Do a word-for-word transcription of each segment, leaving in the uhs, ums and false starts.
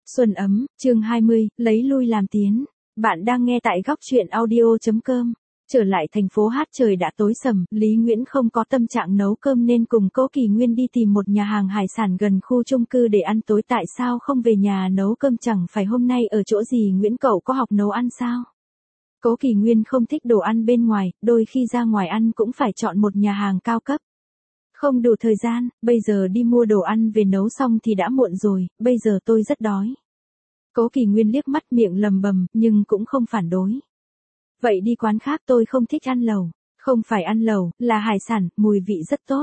Xuân ấm, chương hai mươi, lấy lui làm tiến. Bạn đang nghe tại góc truyện audio chấm com. Trở lại thành phố Hát trời đã tối sầm, Lý Nguyễn không có tâm trạng nấu cơm nên cùng Cố Kỳ Nguyên đi tìm một nhà hàng hải sản gần khu chung cư để ăn tối. Tại sao không về nhà nấu cơm, chẳng phải hôm nay ở chỗ gì Nguyễn cậu có học nấu ăn sao? Cố Kỳ Nguyên không thích đồ ăn bên ngoài, đôi khi ra ngoài ăn cũng phải chọn một nhà hàng cao cấp. Không đủ thời gian, bây giờ đi mua đồ ăn về nấu xong thì đã muộn rồi, bây giờ tôi rất đói. Cố Kỳ Nguyên liếc mắt miệng lầm bầm, nhưng cũng không phản đối. Vậy đi quán khác, tôi không thích ăn lẩu. Không phải ăn lẩu, là hải sản, mùi vị rất tốt.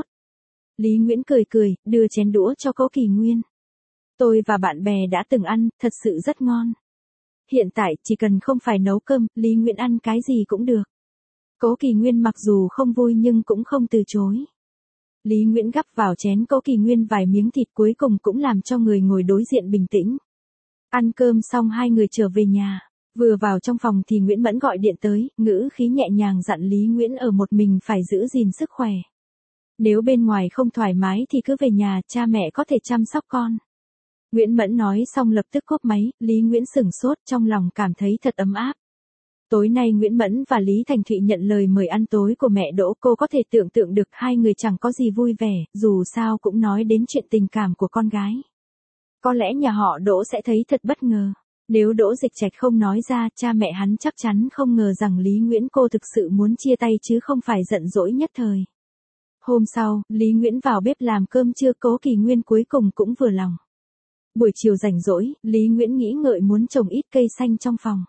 Lý Nguyễn cười cười, đưa chén đũa cho Cố Kỳ Nguyên. Tôi và bạn bè đã từng ăn, thật sự rất ngon. Hiện tại, chỉ cần không phải nấu cơm, Lý Nguyễn ăn cái gì cũng được. Cố Kỳ Nguyên mặc dù không vui nhưng cũng không từ chối. Lý Nguyễn gắp vào chén Cố Kỳ Nguyên vài miếng thịt, cuối cùng cũng làm cho người ngồi đối diện bình tĩnh. Ăn cơm xong hai người trở về nhà. Vừa vào trong phòng thì Nguyễn Mẫn gọi điện tới, ngữ khí nhẹ nhàng dặn Lý Nguyễn ở một mình phải giữ gìn sức khỏe. Nếu bên ngoài không thoải mái thì cứ về nhà, cha mẹ có thể chăm sóc con. Nguyễn Mẫn nói xong lập tức cúp máy, Lý Nguyễn sửng sốt, trong lòng cảm thấy thật ấm áp. Tối nay Nguyễn Mẫn và Lý Thành Thụy nhận lời mời ăn tối của mẹ Đỗ, cô có thể tưởng tượng được hai người chẳng có gì vui vẻ, dù sao cũng nói đến chuyện tình cảm của con gái. Có lẽ nhà họ Đỗ sẽ thấy thật bất ngờ. Nếu Đỗ Dịch Trạch không nói ra, cha mẹ hắn chắc chắn không ngờ rằng Lý Nguyễn cô thực sự muốn chia tay chứ không phải giận dỗi nhất thời. Hôm sau, Lý Nguyễn vào bếp làm cơm trưa, Cố Kỳ Nguyên cuối cùng cũng vừa lòng. Buổi chiều rảnh rỗi, Lý Nguyễn nghĩ ngợi muốn trồng ít cây xanh trong phòng.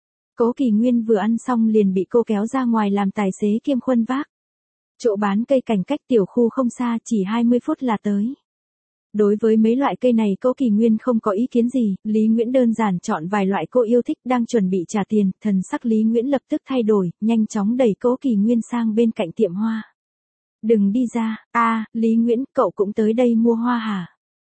Cố Kỳ Nguyên vừa ăn xong liền bị cô kéo ra ngoài làm tài xế kiêm khuân vác. Chỗ bán cây cảnh cách tiểu khu không xa, chỉ hai mươi phút là tới. Đối với mấy loại cây này Cố Kỳ Nguyên không có ý kiến gì, Lý Nguyễn đơn giản chọn vài loại cô yêu thích, đang chuẩn bị trả tiền, thần sắc Lý Nguyễn lập tức thay đổi, nhanh chóng đẩy Cố Kỳ Nguyên sang bên cạnh tiệm hoa. Đừng đi ra, a à, Lý Nguyễn, cậu cũng tới đây mua hoa hả?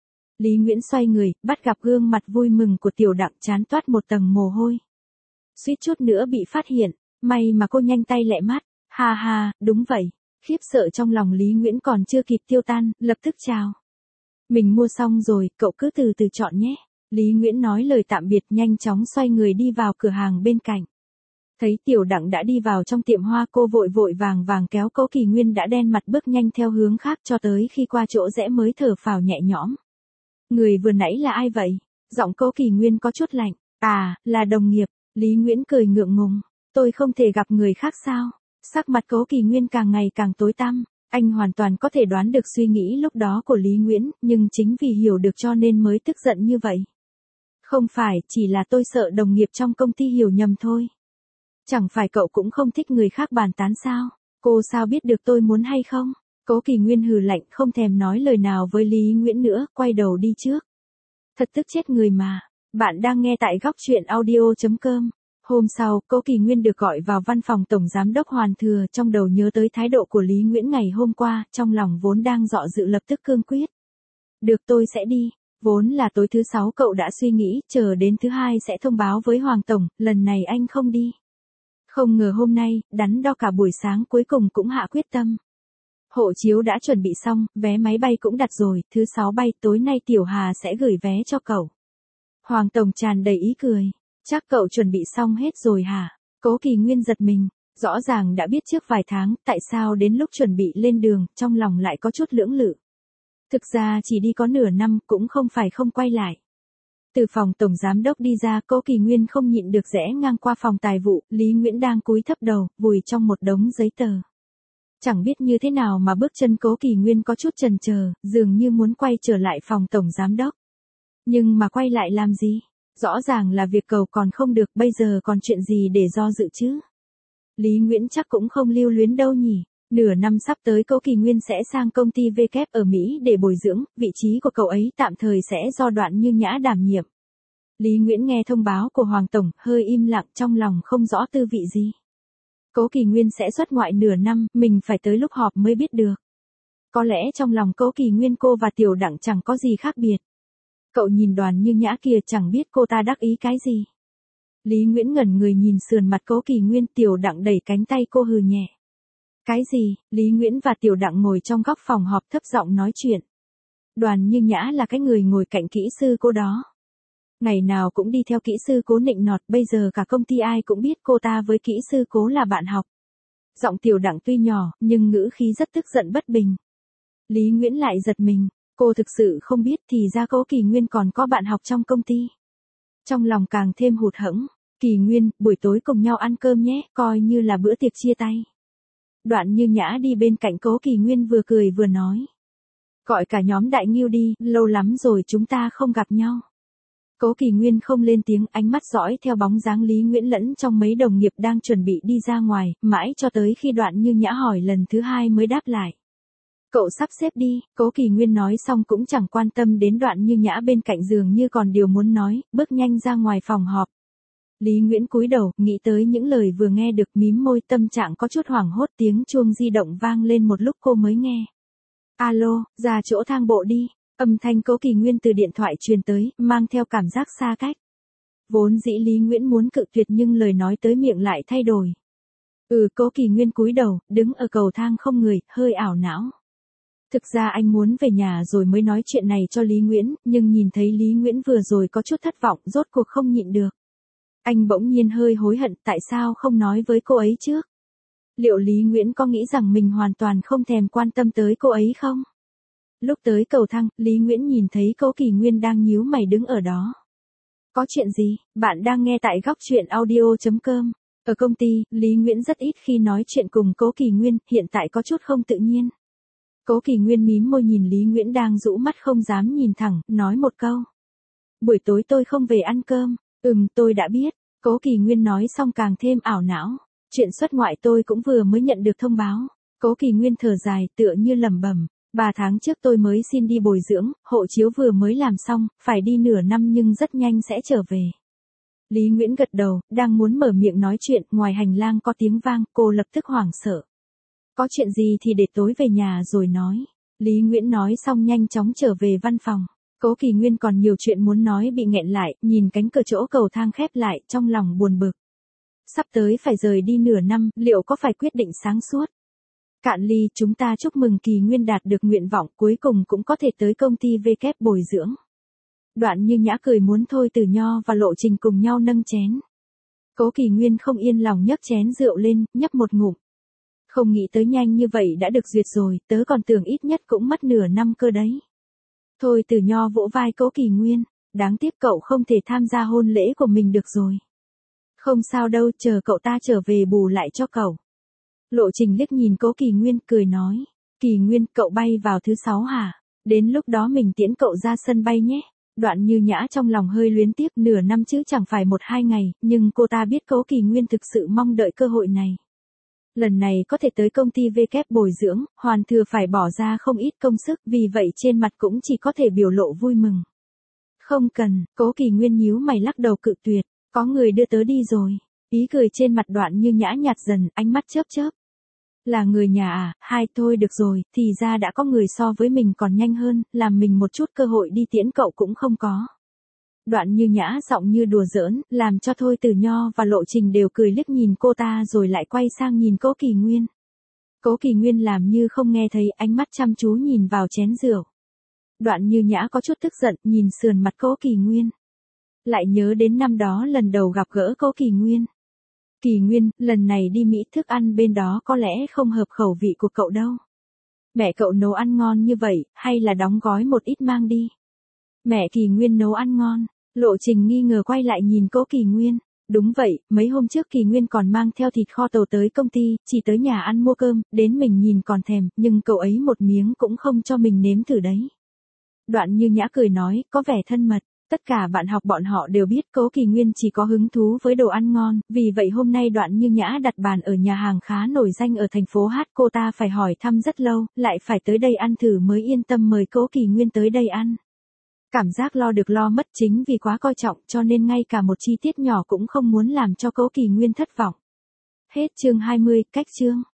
Lý Nguyễn xoay người, bắt gặp gương mặt vui mừng của Tiểu Đặng, trán toát một tầng mồ hôi. Suýt chút nữa bị phát hiện, may mà cô nhanh tay lẹ mắt, ha ha, đúng vậy. Khiếp sợ trong lòng Lý Nguyễn còn chưa kịp tiêu tan, lập tức chào. Mình mua xong rồi, cậu cứ từ từ chọn nhé. Lý Nguyễn nói lời tạm biệt, nhanh chóng xoay người đi vào cửa hàng bên cạnh. Thấy Tiểu Đặng đã đi vào trong tiệm hoa, cô vội vội vàng vàng kéo Cố Kỳ Nguyên đã đen mặt bước nhanh theo hướng khác, cho tới khi qua chỗ rẽ mới thở phào nhẹ nhõm. Người vừa nãy là ai vậy? Giọng Cố Kỳ Nguyên có chút lạnh. À, là đồng nghiệp. Lý Nguyễn cười ngượng ngùng. Tôi không thể gặp người khác sao? Sắc mặt Cố Kỳ Nguyên càng ngày càng tối tăm. Anh hoàn toàn có thể đoán được suy nghĩ lúc đó của Lý Nguyễn, nhưng chính vì hiểu được cho nên mới tức giận như vậy. Không phải, chỉ là tôi sợ đồng nghiệp trong công ty hiểu nhầm thôi. Chẳng phải cậu cũng không thích người khác bàn tán sao? Cô sao biết được tôi muốn hay không? Cố Kỳ Nguyên hừ lạnh, không thèm nói lời nào với Lý Nguyễn nữa, quay đầu đi trước. Thật tức chết người mà. Bạn đang nghe tại góc truyện audio chấm com. Hôm sau, Cố Kỳ Nguyên được gọi vào văn phòng Tổng Giám đốc Hoàn Thừa, trong đầu nhớ tới thái độ của Lý Nguyễn ngày hôm qua, trong lòng vốn đang dọ dự lập tức cương quyết. Được, tôi sẽ đi. Vốn là tối thứ sáu cậu đã suy nghĩ, chờ đến thứ hai sẽ thông báo với Hoàng Tổng, lần này anh không đi. Không ngờ hôm nay, đắn đo cả buổi sáng cuối cùng cũng hạ quyết tâm. Hộ chiếu đã chuẩn bị xong, vé máy bay cũng đặt rồi, thứ sáu bay, tối nay Tiểu Hà sẽ gửi vé cho cậu. Hoàng Tổng tràn đầy ý cười. Chắc cậu chuẩn bị xong hết rồi hả? Cố Kỳ Nguyên giật mình. Rõ ràng đã biết trước vài tháng, tại sao đến lúc chuẩn bị lên đường, trong lòng lại có chút lưỡng lự. Thực ra chỉ đi có nửa năm, cũng không phải không quay lại. Từ phòng Tổng Giám đốc đi ra, Cố Kỳ Nguyên không nhịn được rẽ ngang qua phòng tài vụ, Lý Nguyễn đang cúi thấp đầu, vùi trong một đống giấy tờ. Chẳng biết như thế nào mà bước chân Cố Kỳ Nguyên có chút chần chờ, dường như muốn quay trở lại phòng Tổng Giám đốc. Nhưng mà quay lại làm gì? Rõ ràng là việc cầu còn không được, bây giờ còn chuyện gì để do dự chứ? Lý Nguyễn chắc cũng không lưu luyến đâu nhỉ? Nửa năm sắp tới Cố Kỳ Nguyên sẽ sang công ty vê kép ở Mỹ để bồi dưỡng, vị trí của cậu ấy tạm thời sẽ do Đoạn Như Nhã đảm nhiệm. Lý Nguyễn nghe thông báo của Hoàng Tổng, hơi im lặng, trong lòng không rõ tư vị gì. Cố Kỳ Nguyên sẽ xuất ngoại nửa năm, mình phải tới lúc họp mới biết được. Có lẽ trong lòng Cố Kỳ Nguyên cô và Tiểu Đặng chẳng có gì khác biệt. Cậu nhìn Đoàn Như Nhã kia, chẳng biết cô ta đắc ý cái gì. Lý Nguyễn ngẩn người nhìn sườn mặt Cố Kỳ Nguyên, Tiểu Đặng đẩy cánh tay cô hừ nhẹ. Cái gì? Lý Nguyễn và Tiểu Đặng ngồi trong góc phòng họp thấp giọng nói chuyện. Đoàn Như Nhã là cái người ngồi cạnh kỹ sư cô đó. Ngày nào cũng đi theo kỹ sư Cố nịnh nọt, bây giờ cả công ty ai cũng biết cô ta với kỹ sư Cố là bạn học. Giọng Tiểu Đặng tuy nhỏ, nhưng ngữ khí rất tức giận bất bình. Lý Nguyễn lại giật mình, cô thực sự không biết thì ra Cố Kỳ Nguyên còn có bạn học trong công ty. Trong lòng càng thêm hụt hẫng. Kỳ Nguyên, buổi tối cùng nhau ăn cơm nhé, coi như là bữa tiệc chia tay. Đoạn Như Nhã đi bên cạnh Cố Kỳ Nguyên vừa cười vừa nói. Gọi cả nhóm Đại Ngưu đi, lâu lắm rồi chúng ta không gặp nhau. Cố Kỳ Nguyên không lên tiếng, ánh mắt dõi theo bóng dáng Lý Nguyễn lẫn trong mấy đồng nghiệp đang chuẩn bị đi ra ngoài, mãi cho tới khi Đoạn Như Nhã hỏi lần thứ hai mới đáp lại. Cậu sắp xếp đi, Cố Kỳ Nguyên nói xong cũng chẳng quan tâm đến Đoạn Như Nhã bên cạnh giường như còn điều muốn nói, bước nhanh ra ngoài phòng họp. Lý Nguyễn cúi đầu, nghĩ tới những lời vừa nghe được, mím môi, tâm trạng có chút hoảng hốt. Tiếng chuông di động vang lên một lúc cô mới nghe. Alo, ra chỗ thang bộ đi. Âm thanh Cố Kỳ Nguyên từ điện thoại truyền tới, mang theo cảm giác xa cách. Vốn dĩ Lý Nguyễn muốn cự tuyệt nhưng lời nói tới miệng lại thay đổi. Ừ, Cố Kỳ Nguyên cúi đầu, đứng ở cầu thang không người, hơi ảo não. Thực ra anh muốn về nhà rồi mới nói chuyện này cho Lý Nguyễn, nhưng nhìn thấy Lý Nguyễn vừa rồi có chút thất vọng, rốt cuộc không nhịn được. Anh bỗng nhiên hơi hối hận, tại sao không nói với cô ấy trước? Liệu Lý Nguyễn có nghĩ rằng mình hoàn toàn không thèm quan tâm tới cô ấy không? Lúc tới cầu thang, Lý Nguyễn nhìn thấy Cố Kỳ Nguyên đang nhíu mày đứng ở đó. Có chuyện gì? Bạn đang nghe tại góc truyện audio chấm com. Ở công ty, Lý Nguyễn rất ít khi nói chuyện cùng Cố Kỳ Nguyên, hiện tại có chút không tự nhiên. Cố Kỳ Nguyên mím môi nhìn Lý Nguyễn đang rũ mắt không dám nhìn thẳng, nói một câu. Buổi tối tôi không về ăn cơm. Ừm, tôi đã biết. Cố Kỳ Nguyên nói xong càng thêm ảo não. Chuyện xuất ngoại tôi cũng vừa mới nhận được thông báo. Cố Kỳ Nguyên thở dài, tựa như lẩm bẩm. Ba tháng trước tôi mới xin đi bồi dưỡng, hộ chiếu vừa mới làm xong, phải đi nửa năm nhưng rất nhanh sẽ trở về. Lý Nguyễn gật đầu, đang muốn mở miệng nói chuyện, ngoài hành lang có tiếng vang, cô lập tức hoảng sợ. Có chuyện gì thì để tối về nhà rồi nói. Lý Nguyễn nói xong nhanh chóng trở về văn phòng. Cố Kỳ Nguyên còn nhiều chuyện muốn nói bị nghẹn lại, nhìn cánh cửa chỗ cầu thang khép lại, trong lòng buồn bực. Sắp tới phải rời đi nửa năm, liệu có phải quyết định sáng suốt? Cạn ly, chúng ta chúc mừng Kỳ Nguyên đạt được nguyện vọng, cuối cùng cũng có thể tới công ty vê kép bồi dưỡng. Đoạn Như Nhã cười muốn thôi Từ Nho và Lộ Trình cùng nhau nâng chén. Cố Kỳ Nguyên không yên lòng nhấc chén rượu lên, nhấp một ngụm. Không nghĩ tới nhanh như vậy đã được duyệt rồi, tớ còn tưởng ít nhất cũng mất nửa năm cơ đấy. Thôi Từ Nho vỗ vai Cố Kỳ Nguyên, đáng tiếc cậu không thể tham gia hôn lễ của mình được rồi. Không sao đâu, chờ cậu ta trở về bù lại cho cậu. Lộ Trình liếc nhìn Cố Kỳ Nguyên, cười nói. Kỳ Nguyên, cậu bay vào thứ sáu hả? Đến lúc đó mình tiễn cậu ra sân bay nhé. Đoạn Như Nhã trong lòng hơi luyến tiếc, nửa năm chứ chẳng phải một hai ngày, nhưng cô ta biết Cố Kỳ Nguyên thực sự mong đợi cơ hội này. Lần này có thể tới công ty vê kép bồi dưỡng, hoàn thừa phải bỏ ra không ít công sức, vì vậy trên mặt cũng chỉ có thể biểu lộ vui mừng. Không cần, Cố Kỳ Nguyên nhíu mày lắc đầu cự tuyệt, có người đưa tớ đi rồi. Ý cười trên mặt Đoạn Như Nhã nhạt dần, ánh mắt chớp chớp. Là người nhà à, hai thôi được rồi, thì ra đã có người so với mình còn nhanh hơn, làm mình một chút cơ hội đi tiễn cậu cũng không có. Đoạn Như Nhã giọng như đùa giỡn, làm cho Thôi Từ Nho và Lộ Trình đều cười liếc nhìn cô ta rồi lại quay sang nhìn Cố Kỳ Nguyên. Cố Kỳ Nguyên làm như không nghe thấy, ánh mắt chăm chú nhìn vào chén rượu. Đoạn Như Nhã có chút tức giận, nhìn sườn mặt Cố Kỳ Nguyên. Lại nhớ đến năm đó lần đầu gặp gỡ Cố Kỳ Nguyên. Kỳ Nguyên, lần này đi Mỹ thức ăn bên đó có lẽ không hợp khẩu vị của cậu đâu. Mẹ cậu nấu ăn ngon như vậy, hay là đóng gói một ít mang đi? Mẹ Kỳ Nguyên nấu ăn ngon. Lộ Trình nghi ngờ quay lại nhìn Cố Kỳ Nguyên. Đúng vậy, mấy hôm trước Kỳ Nguyên còn mang theo thịt kho tàu tới công ty, chỉ tới nhà ăn mua cơm, đến mình nhìn còn thèm, nhưng cậu ấy một miếng cũng không cho mình nếm thử đấy. Đoạn Như Nhã cười nói, có vẻ thân mật. Tất cả bạn học bọn họ đều biết Cố Kỳ Nguyên chỉ có hứng thú với đồ ăn ngon, vì vậy hôm nay Đoạn Như Nhã đặt bàn ở nhà hàng khá nổi danh ở thành phố Hát, cô ta phải hỏi thăm rất lâu, lại phải tới đây ăn thử mới yên tâm mời Cố Kỳ Nguyên tới đây ăn. Cảm giác lo được lo mất chính vì quá coi trọng cho nên ngay cả một chi tiết nhỏ cũng không muốn làm cho Cố Kỳ Nguyên thất vọng. Hết chương hai mươi, cách chương.